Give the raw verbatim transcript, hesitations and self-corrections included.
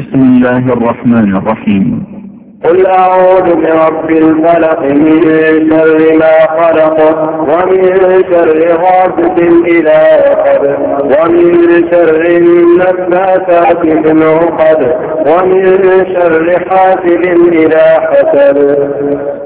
بسم الله الرحمن الرحيم. قل أعوذ برب الفلق من شر ما خلق ومن شر غاسق إذا وقب ومن شر النفاثات في العقد ومن شر حاسد إذا حسد.